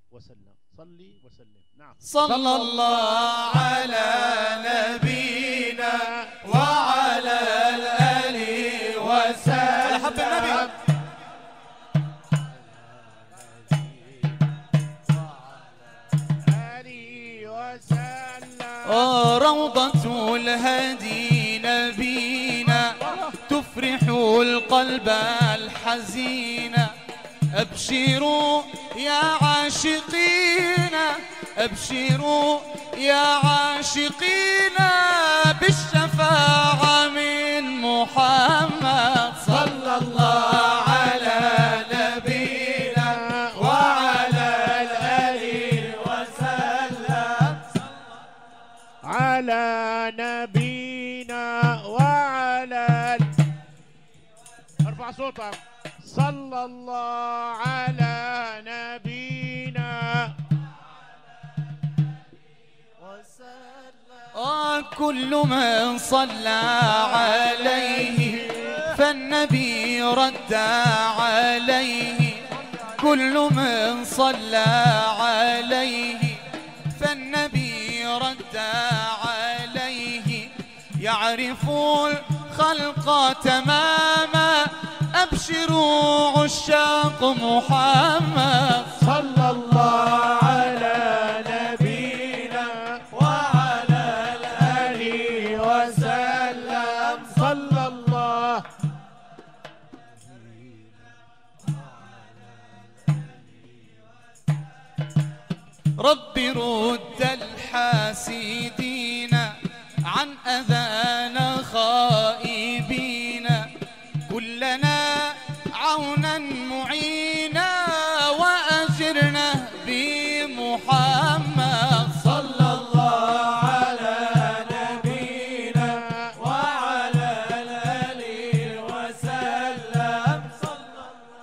وسلم. صلي وسلم. نعم. صلى الله على نبينا وعلى الآل وسلم. على حب النبي. روضة الهدي نبينا تفرح القلب الحزين. أبشروا يا عاشقين، أبشروا يا عاشقين بالشفاعة من محمد. صلى الله على نبينا وعلى الآل وسلم. على نبينا وعلى ارفع صوتك. صلى الله على نبينا وسلم. كل من صلى عليه فالنبي رد عليه. كل من صلى عليه فالنبي رد عليه. يعرف الخلق تماما أبشروا عشاق محمد. صلى الله على نبينا وعلى الآل وسلم. صلى الله. رب رد الحاسدين عن أذانا خائبين. كلنا عونا معينا وأجرنا بمحمد. صلى الله على نبينا وعلى الآل وسلم. صلى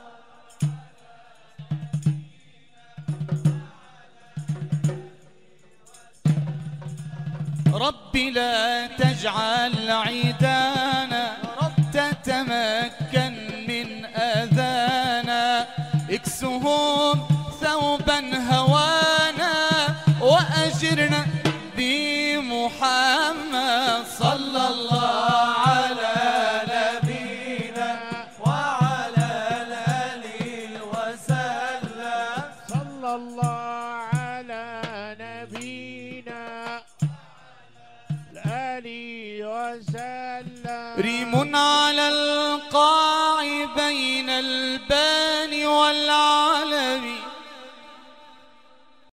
الله. رب لا تجعل عيدانا تتمكن من أذانا. اكسهم ثوبا هوانا وأجرنا بمحمد. صلى الله على نبينا وعلى الآل وسلم. صلى الله على نبينا الآل وسلم. ريم على القاع بين البان والعلم.